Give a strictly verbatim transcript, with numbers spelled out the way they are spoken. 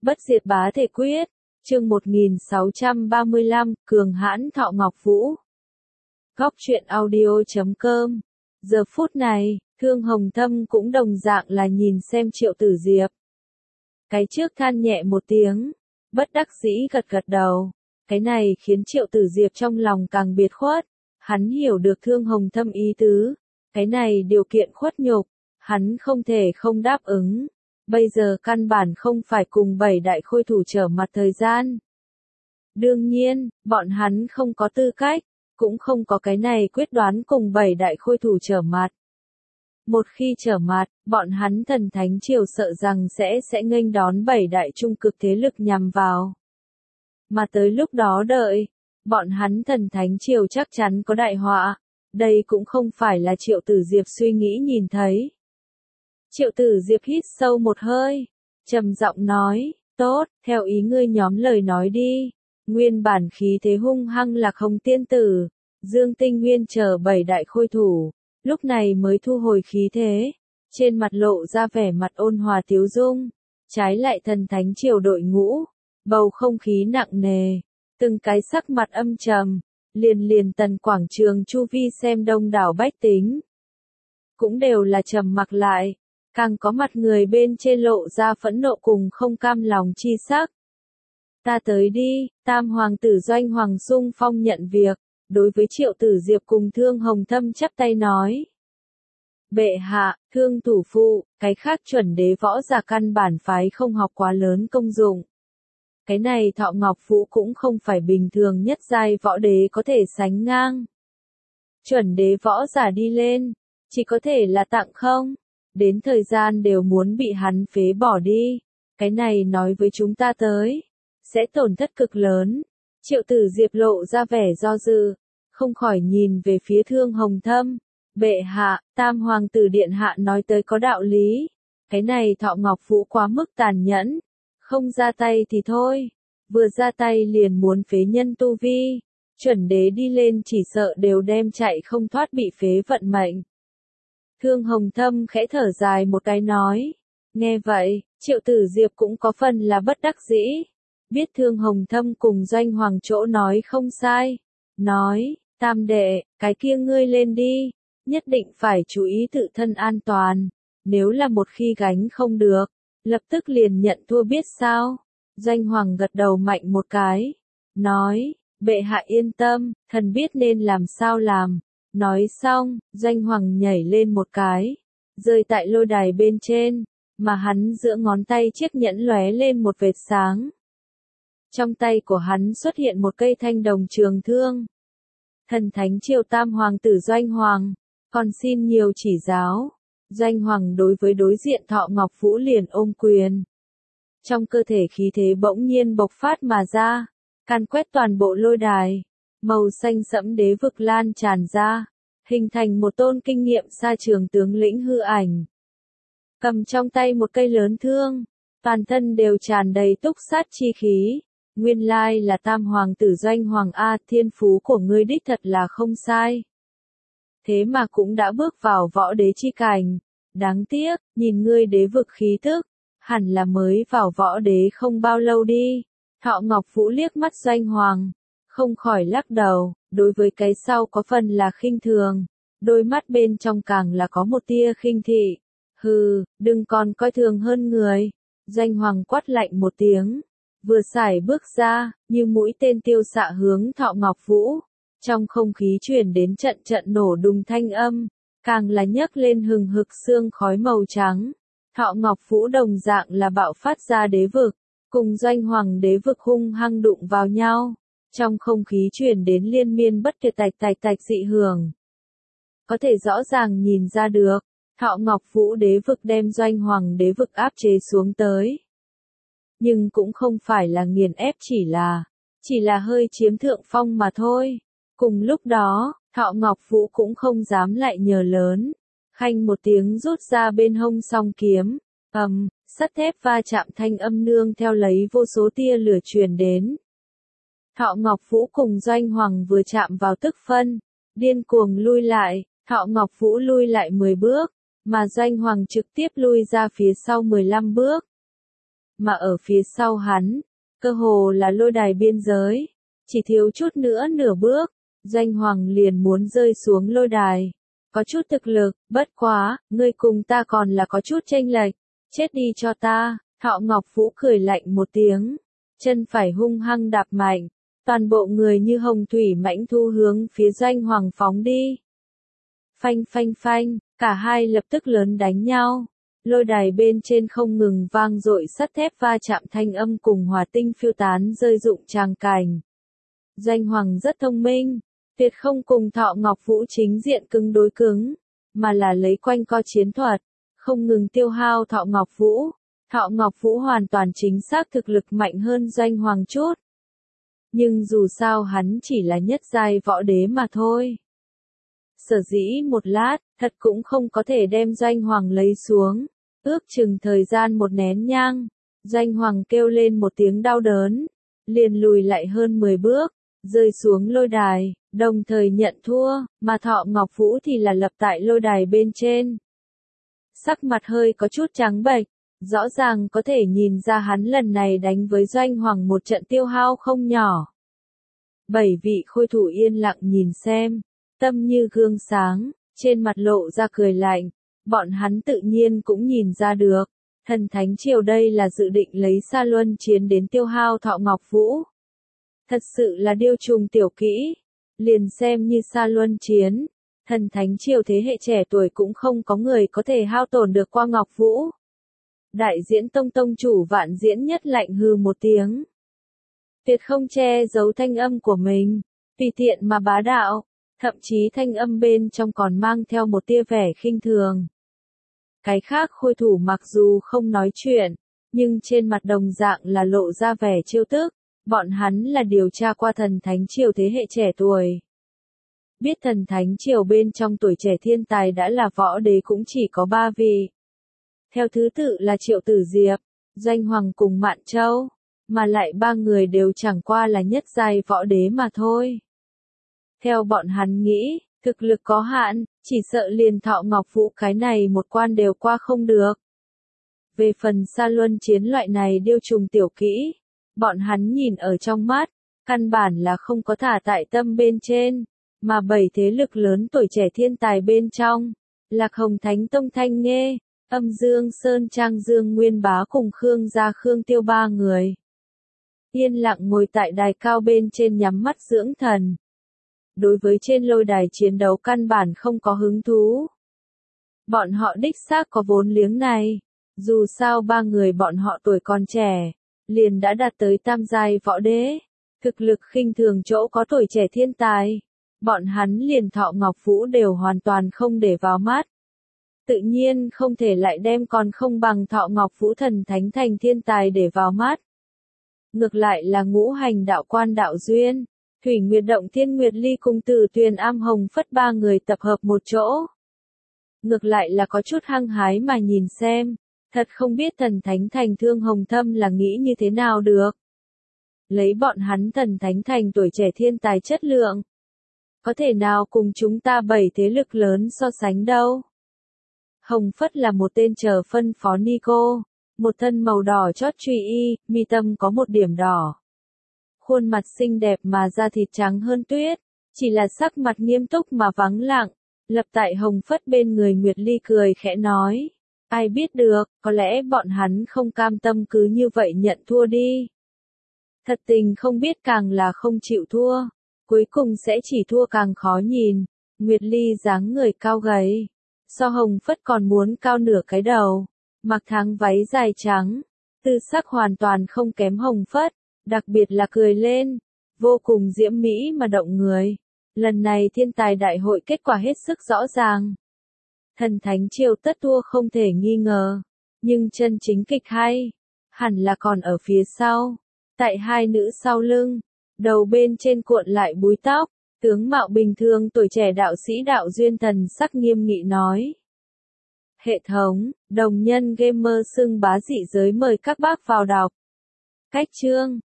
Bất diệt bá thể quyết, chương một nghìn sáu trăm ba mươi lăm, cường hãn Thọ Ngọc Vũ. Góc truyện audio chấm com. Giờ phút này, Thương Hồng Thâm cũng đồng dạng là nhìn xem Triệu Tử Diệp. Cái trước than nhẹ một tiếng, bất đắc dĩ gật gật đầu. Cái này khiến Triệu Tử Diệp trong lòng càng biệt khuất. Hắn hiểu được Thương Hồng Thâm ý tứ. Cái này điều kiện khuất nhục, hắn không thể không đáp ứng. Bây giờ căn bản không phải cùng bảy đại khôi thủ trở mặt thời gian. Đương nhiên, bọn hắn không có tư cách, cũng không có cái này quyết đoán cùng bảy đại khôi thủ trở mặt. Một khi trở mặt, bọn hắn Thần Thánh Triều sợ rằng sẽ sẽ nghênh đón bảy đại trung cực thế lực nhằm vào. Mà tới lúc đó đợi, bọn hắn Thần Thánh Triều chắc chắn có đại họa. Đây cũng không phải là Triệu Tử Diệp suy nghĩ nhìn thấy. Triệu Tử Diệp hít sâu một hơi, trầm giọng nói, tốt, theo ý ngươi nhóm lời nói đi. Nguyên bản khí thế hung hăng Lạc Hồng Tiên Tử, Dương Tinh Nguyên chờ bảy đại khôi thủ, lúc này mới thu hồi khí thế, trên mặt lộ ra vẻ mặt ôn hòa tiếu dung, trái lại Thần Thánh Triều đội ngũ, bầu không khí nặng nề, từng cái sắc mặt âm trầm, liền liền tần quảng trường chu vi xem đông đảo bách tính, cũng đều là trầm mặc lại. Càng có mặt người bên trên lộ ra phẫn nộ cùng không cam lòng chi sắc. Ta tới đi, Tam Hoàng tử Doanh Hoàng sung phong nhận việc, đối với Triệu Tử Diệp cùng Thương Hồng Thâm chắp tay nói. Bệ hạ, Thương thủ phụ, cái khác chuẩn đế võ giả căn bản phái không học quá lớn công dụng. Cái này Thọ Ngọc Vũ cũng không phải bình thường nhất giai võ đế có thể sánh ngang. Chuẩn đế võ giả đi lên, chỉ có thể là tặng không. Đến thời gian đều muốn bị hắn phế bỏ đi. Cái này nói với chúng ta tới, sẽ tổn thất cực lớn. Triệu Tử Diệp lộ ra vẻ do dự, không khỏi nhìn về phía Thương Hồng Thâm. Bệ hạ, Tam Hoàng tử Điện hạ nói tới có đạo lý. Cái này Thọ Ngọc Vũ quá mức tàn nhẫn. Không ra tay thì thôi. Vừa ra tay liền muốn phế nhân tu vi. Chuẩn đế đi lên chỉ sợ đều đem chạy không thoát bị phế vận mệnh. Thương Hồng Thâm khẽ thở dài một cái nói. Nghe vậy, Triệu Tử Diệp cũng có phần là bất đắc dĩ. Biết Thương Hồng Thâm cùng Doanh Hoàng chỗ nói không sai. Nói, Tam đệ, cái kia ngươi lên đi. Nhất định phải chú ý tự thân an toàn. Nếu là một khi gánh không được, lập tức liền nhận thua biết sao. Doanh Hoàng gật đầu mạnh một cái. Nói, bệ hạ yên tâm, thần biết nên làm sao làm. Nói xong, Doanh Hoàng nhảy lên một cái, rơi tại lôi đài bên trên, mà hắn giữa ngón tay chiếc nhẫn lóe lên một vệt sáng. Trong tay của hắn xuất hiện một cây thanh đồng trường thương. Thần Thánh Triều Tam Hoàng tử Doanh Hoàng, còn xin nhiều chỉ giáo. Doanh Hoàng đối với đối diện Thọ Ngọc Vũ liền ôm quyền. Trong cơ thể khí thế bỗng nhiên bộc phát mà ra, càn quét toàn bộ lôi đài. Màu xanh sẫm đế vực lan tràn ra, hình thành một tôn kinh nghiệm xa trường tướng lĩnh hư ảnh. Cầm trong tay một cây lớn thương, toàn thân đều tràn đầy túc sát chi khí. Nguyên lai là Tam Hoàng tử Doanh Hoàng A, thiên phú của ngươi đích thật là không sai. Thế mà cũng đã bước vào võ đế chi cảnh. Đáng tiếc, nhìn ngươi đế vực khí tức, hẳn là mới vào võ đế không bao lâu đi. Thọ Ngọc Vũ liếc mắt Doanh Hoàng, không khỏi lắc đầu, đối với cái sau có phần là khinh thường, đôi mắt bên trong càng là có một tia khinh thị. Hừ, đừng còn coi thường hơn người. Doanh Hoàng quát lạnh một tiếng, vừa sải bước ra, như mũi tên tiêu xạ hướng Thọ Ngọc Vũ. Trong không khí truyền đến trận trận nổ đùng thanh âm, càng là nhấc lên hừng hực sương khói màu trắng. Thọ Ngọc Vũ đồng dạng là bạo phát ra đế vực, cùng Doanh Hoàng đế vực hung hăng đụng vào nhau. Trong không khí truyền đến liên miên bất tuyệt tạch tạch tạch dị hưởng. Có thể rõ ràng nhìn ra được, Thọ Ngọc Vũ đế vực đem Doanh Hoàng đế vực áp chế xuống tới. Nhưng cũng không phải là nghiền ép, chỉ là, chỉ là hơi chiếm thượng phong mà thôi. Cùng lúc đó, Thọ Ngọc Vũ cũng không dám lại nhờ lớn. Khanh một tiếng rút ra bên hông song kiếm, ầm, sắt thép va chạm thanh âm nương theo lấy vô số tia lửa truyền đến. Thọ Ngọc Vũ cùng Doanh Hoàng vừa chạm vào tức phân, điên cuồng lui lại, Thọ Ngọc Vũ lui lại mười bước, mà Doanh Hoàng trực tiếp lui ra phía sau mười lăm bước. mà ở phía sau hắn, cơ hồ là lôi đài biên giới, chỉ thiếu chút nữa nửa bước, Doanh Hoàng liền muốn rơi xuống lôi đài. Có chút thực lực, bất quá, ngươi cùng ta còn là có chút chênh lệch, chết đi cho ta. Thọ Ngọc Vũ cười lạnh một tiếng, chân phải hung hăng đạp mạnh, toàn bộ người như hồng thủy mãnh thu hướng phía Doanh Hoàng phóng đi. Phanh phanh phanh, cả hai lập tức lớn đánh nhau. Lôi đài bên trên không ngừng vang dội sắt thép va chạm thanh âm cùng hỏa tinh phiêu tán rơi rụng tràng cảnh. Doanh Hoàng rất thông minh, tuyệt không cùng Thọ Ngọc Vũ chính diện cứng đối cứng, mà là lấy quanh co chiến thuật, không ngừng tiêu hao Thọ Ngọc Vũ. Thọ Ngọc Vũ hoàn toàn chính xác thực lực mạnh hơn Doanh Hoàng chút. Nhưng dù sao hắn chỉ là nhất giai võ đế mà thôi. Sở dĩ một lát, thật cũng không có thể đem Doanh Hoàng lấy xuống. Ước chừng thời gian một nén nhang, Doanh Hoàng kêu lên một tiếng đau đớn, liền lùi lại hơn mười bước, rơi xuống lôi đài, đồng thời nhận thua, mà Thọ Ngọc Vũ thì là lập tại lôi đài bên trên. Sắc mặt hơi có chút trắng bệch, rõ ràng có thể nhìn ra hắn lần này đánh với Doanh Hoàng một trận tiêu hao không nhỏ. Bảy vị khôi thủ yên lặng nhìn xem, tâm như gương sáng, trên mặt lộ ra cười lạnh, bọn hắn tự nhiên cũng nhìn ra được, thần thánh triều đây là dự định lấy Sa Luân Chiến đến tiêu hao Thọ Ngọc Vũ. Thật sự là điêu trùng tiểu kỹ, liền xem như Sa Luân Chiến, thần thánh triều thế hệ trẻ tuổi cũng không có người có thể hao tổn được qua Ngọc Vũ. Đại diễn tông tông chủ Vạn Diễn Nhất lạnh hừ một tiếng. Tuyệt không che giấu thanh âm của mình, tùy tiện mà bá đạo, thậm chí thanh âm bên trong còn mang theo một tia vẻ khinh thường. Cái khác khôi thủ mặc dù không nói chuyện, nhưng trên mặt đồng dạng là lộ ra vẻ trêu tức, bọn hắn là điều tra qua thần thánh triều thế hệ trẻ tuổi. Biết thần thánh triều bên trong tuổi trẻ thiên tài đã là võ đế cũng chỉ có ba vị. Theo thứ tự là Triệu Tử Diệp, Doanh Hoàng cùng Mạn Châu, mà lại ba người đều chẳng qua là nhất giai võ đế mà thôi. Theo bọn hắn nghĩ, thực lực có hạn, chỉ sợ liền Thọ Ngọc Vũ cái này một quan đều qua không được. Về phần Sa Luân Chiến loại này điêu trùng tiểu kỹ, bọn hắn nhìn ở trong mắt, căn bản là không có thả tại tâm bên trên, mà bảy thế lực lớn tuổi trẻ thiên tài bên trong, Lạc Hồng Thánh Tông Thanh Nghê, Âm Dương Sơn Trang Dương Nguyên Bá cùng Khương Gia Khương Tiêu ba người. Yên lặng ngồi tại đài cao bên trên nhắm mắt dưỡng thần. Đối với trên lôi đài chiến đấu căn bản không có hứng thú. Bọn họ đích xác có vốn liếng này, dù sao ba người bọn họ tuổi còn trẻ, liền đã đạt tới tam giai võ đế, thực lực khinh thường chỗ có tuổi trẻ thiên tài, bọn hắn liền Thọ Ngọc Vũ đều hoàn toàn không để vào mắt. Tự nhiên không thể lại đem còn không bằng Thọ Ngọc Vũ thần thánh thành thiên tài để vào mắt. Ngược lại là Ngũ Hành Đạo Quan Đạo Duyên, Thủy Nguyệt Động Thiên Nguyệt Ly cùng Tử Tuyền Am Hồng Phất ba người tập hợp một chỗ. Ngược lại là có chút hăng hái mà nhìn xem, thật không biết thần thánh thành Thương Hồng Thâm là nghĩ như thế nào được. Lấy bọn hắn thần thánh thành tuổi trẻ thiên tài chất lượng, có thể nào cùng chúng ta bảy thế lực lớn so sánh đâu. Hồng Phất là một tên chờ phân phó ni cô, một thân màu đỏ chót truy y, mi tâm có một điểm đỏ. Khuôn mặt xinh đẹp mà da thịt trắng hơn tuyết, chỉ là sắc mặt nghiêm túc mà vắng lặng, lập tại Hồng Phất bên người Nguyệt Ly cười khẽ nói, ai biết được, có lẽ bọn hắn không cam tâm cứ như vậy nhận thua đi. Thật tình không biết càng là không chịu thua, cuối cùng sẽ chỉ thua càng khó nhìn. Nguyệt Ly dáng người cao gầy, so Hồng Phất còn muốn cao nửa cái đầu, mặc tháng váy dài trắng, tư sắc hoàn toàn không kém Hồng Phất, đặc biệt là cười lên, vô cùng diễm mỹ mà động người. Lần này thiên tài đại hội kết quả hết sức rõ ràng. Thần thánh triều tất thua không thể nghi ngờ, nhưng chân chính kịch hay, hẳn là còn ở phía sau. Tại hai nữ sau lưng, đầu bên trên cuộn lại búi tóc, tướng mạo bình thường tuổi trẻ đạo sĩ Đạo Duyên thần sắc nghiêm nghị nói. Hệ thống, đồng nhân gamer xưng bá dị giới mời các bác vào đọc. Cách chương